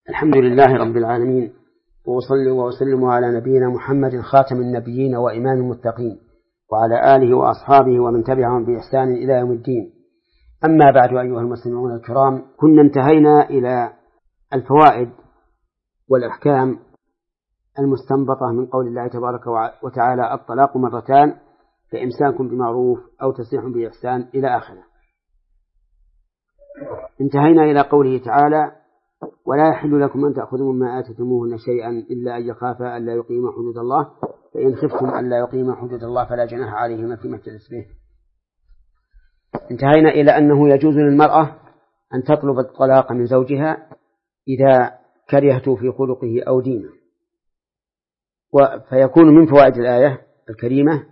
الحمد لله رب العالمين، وأصلي وأسلم على نبينا محمد خاتم النبيين وإمام المتقين، وعلى آله وأصحابه ومن تبعهم بإحسان إلى يوم الدين. أما بعد، أيها المسلمون الكرام، كنا انتهينا إلى الفوائد والأحكام المستنبطة من قول الله تبارك وتعالى: الطلاق مرتان، فإمساك بمعروف أو تسريح بإحسان، إلى آخره. انتهينا إلى قوله تعالى: ولا يحل لكم أن تأخذوا مما آتيتموهن شيئا إلا أن يخافا ألا يقيما حدود الله، فإن خفتم ألا يقيما حدود الله فلا جناح عليهما فيما افتدت به. انتهينا إلى أنه يجوز للمرأة أن تطلب الطلاق من زوجها إذا كرهته في خلقه أو دينه، فيكون من فوائد الآية الكريمة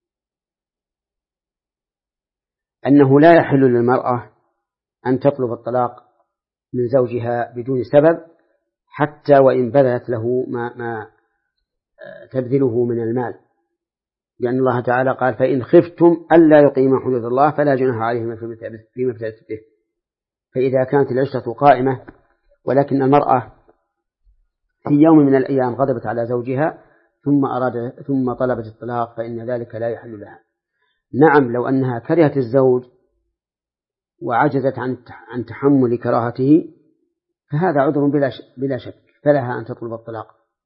أنه لا يحل للمرأة أن تطلب الطلاق من زوجها بدون سبب، حتى وإن بذلت له ما تبذله من المال، لأن الله تعالى قال: فإن خفتم ألا يقيما حدود الله فلا جناح عليهما فيما افتدت به. فإذا كانت العشرة قائمة ولكن المرأة في يوم من الأيام غضبت على زوجها ثم طلبت الطلاق، فإن ذلك لا يحل لها. نعم، لو أنها كرهت الزوج وعجزت عن تحمل كراهته فهذا عذر بلا شك، فلها أن تطلب الطلاق.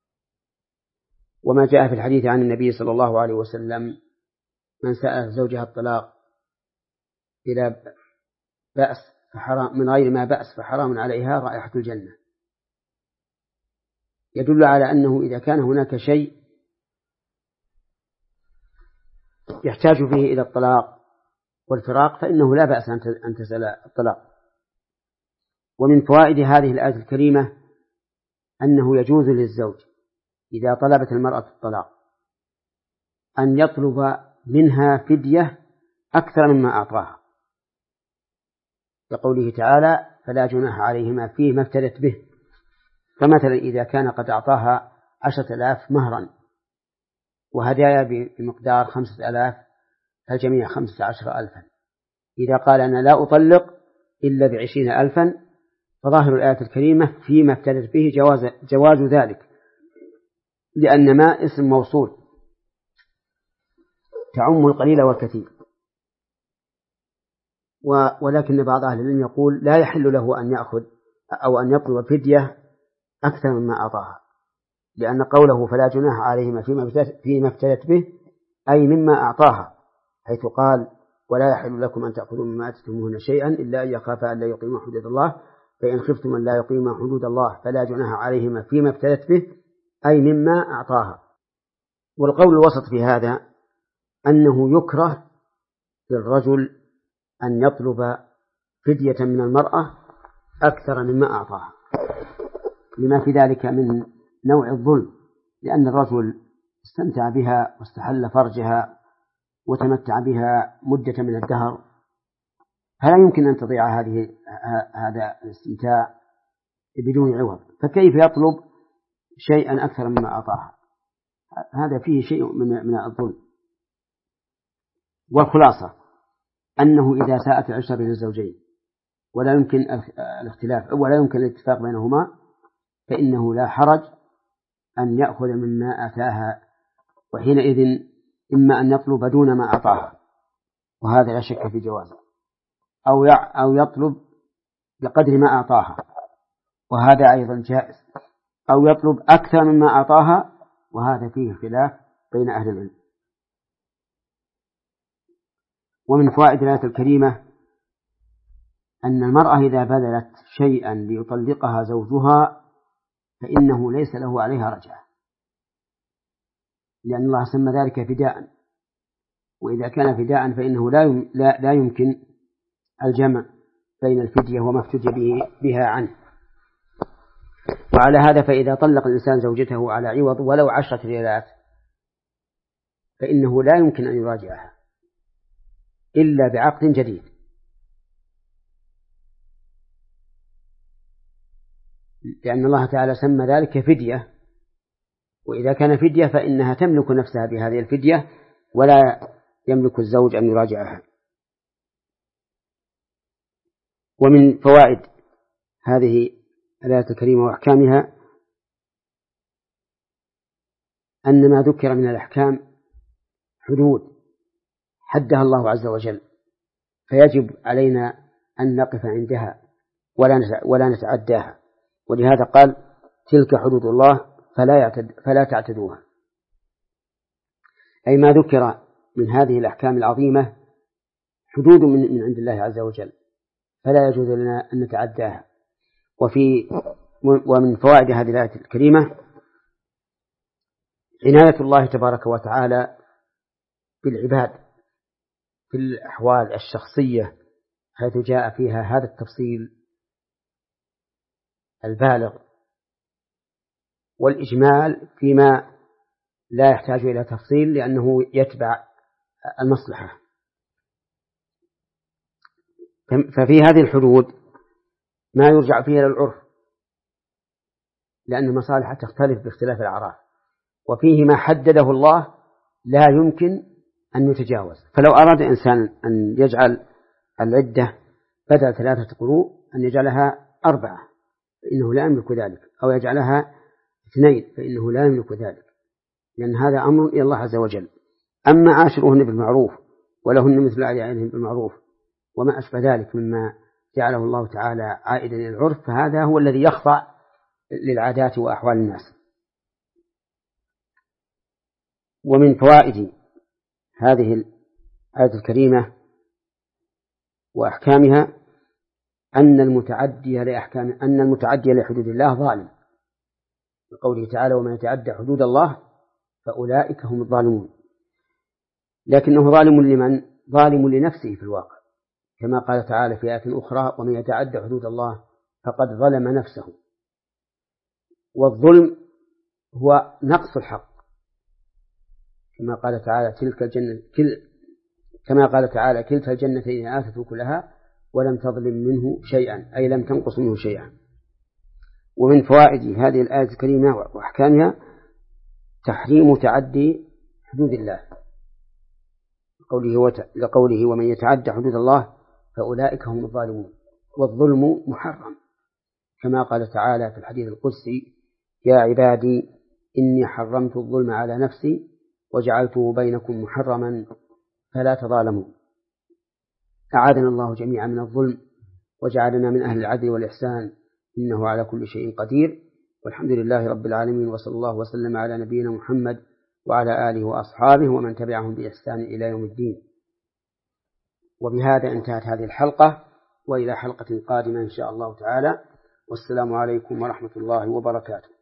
وما جاء في الحديث عن النبي صلى الله عليه وسلم: من سأل زوجها الطلاق بلا بأس فحرام، من غير ما بأس فحرام عليها رائحة الجنة. يدل على أنه إذا كان هناك شيء يحتاج فيه إلى الطلاق والفراق فإنه لا بأس أن تسأل الطلاق. ومن فوائد هذه الآية الكريمة أنه يجوز للزوج إذا طلبت المرأة الطلاق أن يطلب منها فدية أكثر مما أعطاها، لقوله تعالى: فلا جناح عليهما فيما افتدت به. فمثلا إذا كان قد أعطاها 10,000 مهرا وهدايا بمقدار 5,000 فالجميع 15,000، إذا قال: أنا لا أطلق إلا ب20,000، فظاهر الآية الكريمة فيما افتدت به جواز ذلك، لأن ما اسم موصول تعم القليل والكثير. ولكن بعض أهل العلم يقول: لا يحل له أن يأخذ أو أن يطلب فدية أكثر مما أعطاها، لأن قوله فلا جناح عليهما فيما افتدت به أي مما أعطاها، حيث قال: ولا يحل لكم أن تأخذوا مما آتيتموهن شيئا إلا أن يخافا ألا يقيما حدود الله، فإن خفتم أن لا يقيما حدود الله فلا جناح عليهما فيما افتدت به أي مما أعطاها. والقول الوسط في هذا أنه يكره للرجل أن يطلب فدية من المرأة أكثر مما أعطاها، لما في ذلك من نوع الظلم، لأن الرجل استمتع بها واستحل فرجها وتمتع بها مدة من الدهر، فلا يمكن أن تضيع هذا الاستمتاع بدون عوض، فكيف يطلب شيئا أكثر مما أعطاها؟ هذا فيه شيء من الظلم. والخلاصة أنه إذا ساءت العشرة بين الزوجين ولا يمكن الاختلاف ولا يمكن الاتفاق بينهما، فإنه لا حرج أن يأخذ مما آتاها، وحينئذ إما أن يطلب دون ما أعطاها، وهذا لا شك في جوازه، أو يطلب بقدر ما أعطاها، وهذا أيضا جائز، أو يطلب أكثر مما أعطاها، وهذا فيه خلاف بين أهل العلم. ومن فوائد الآية الكريمة أن المرأة إذا بذلت شيئا ليطلقها زوجها فإنه ليس له عليها رجعة، لأن الله سمى ذلك فداء، وإذا كان فداء فإنه لا يمكن الجمع بين الفدية وما افتدي بها عنه. وعلى هذا فإذا طلق الإنسان زوجته على عوض ولو 10 ريالات فإنه لا يمكن أن يراجعها إلا بعقد جديد، لأن الله تعالى سمى ذلك فدية، وإذا كان فدية فإنها تملك نفسها بهذه الفدية ولا يملك الزوج أن يراجعها. ومن فوائد هذه الآية الكريمة وأحكامها أن ما ذكر من الأحكام حدود حدها الله عز وجل، فيجب علينا أن نقف عندها ولا نتعداها، ولهذا قال تلك حدود الله فلا تعتدوها، أي ما ذكر من هذه الأحكام العظيمة حدود من عند الله عز وجل فلا يجوز لنا أن نتعداها. ومن فوائد هذه الآية الكريمة عناية الله تبارك وتعالى بالعباد في الأحوال الشخصية، حيث جاء فيها هذا التفصيل البالغ والإجمال فيما لا يحتاج إلى تفصيل لأنه يتبع المصلحة. ففي هذه الحدود ما يرجع فيها إلى العرف لأن المصالح تختلف باختلاف الأعراف، وفيه ما حدده الله لا يمكن أن يتجاوز. فلو أراد إنسان أن يجعل العدة بدل 3 قروء أن يجعلها 4 فإنه لا يملك ذلك، أو يجعلها 2 فإنه لا يملك ذلك، لأن هذا أمر إلى الله عز وجل. أما عاشروهن بالمعروف ولهن مثل أعيانهن بالمعروف وما أشبه ذلك مما جعله الله تعالى عائدا إلى العرف، فهذا هو الذي يخضع للعادات وأحوال الناس. ومن فوائد هذه الآية الكريمة وأحكامها أن المتعدي لحدود الله ظالم، بقوله تعالى ومن يتعدى حدود الله فأولئك هم الظالمون. لكنه ظالم لمن؟ ظالم لنفسه في الواقع، كما قال تعالى في آية أخرى ومن يتعدى حدود الله فقد ظلم نفسه. والظلم هو نقص الحق، كما قال تعالى كلتا الجنتين آتت أكلها ولم تظلم منه شيئا، أي لم تنقص منه شيئا. ومن فوائد هذه الآية الكريمة وأحكامها تحريم تعدي حدود الله، لقوله ومن يتعدى حدود الله فأولئك هم الظالمون. والظلم محرم، كما قال تعالى في الحديث القدسي يا عبادي إني حرمت الظلم على نفسي وجعلته بينكم محرما فلا تظالموا. أعاذنا الله جميعا من الظلم وجعلنا من أهل العدل والإحسان، إنه على كل شيء قدير. والحمد لله رب العالمين، وصلى الله وسلم على نبينا محمد وعلى آله وأصحابه ومن تبعهم بإحسان إلى يوم الدين. وبهذا انتهت هذه الحلقة، وإلى حلقة قادمة إن شاء الله تعالى، والسلام عليكم ورحمة الله وبركاته.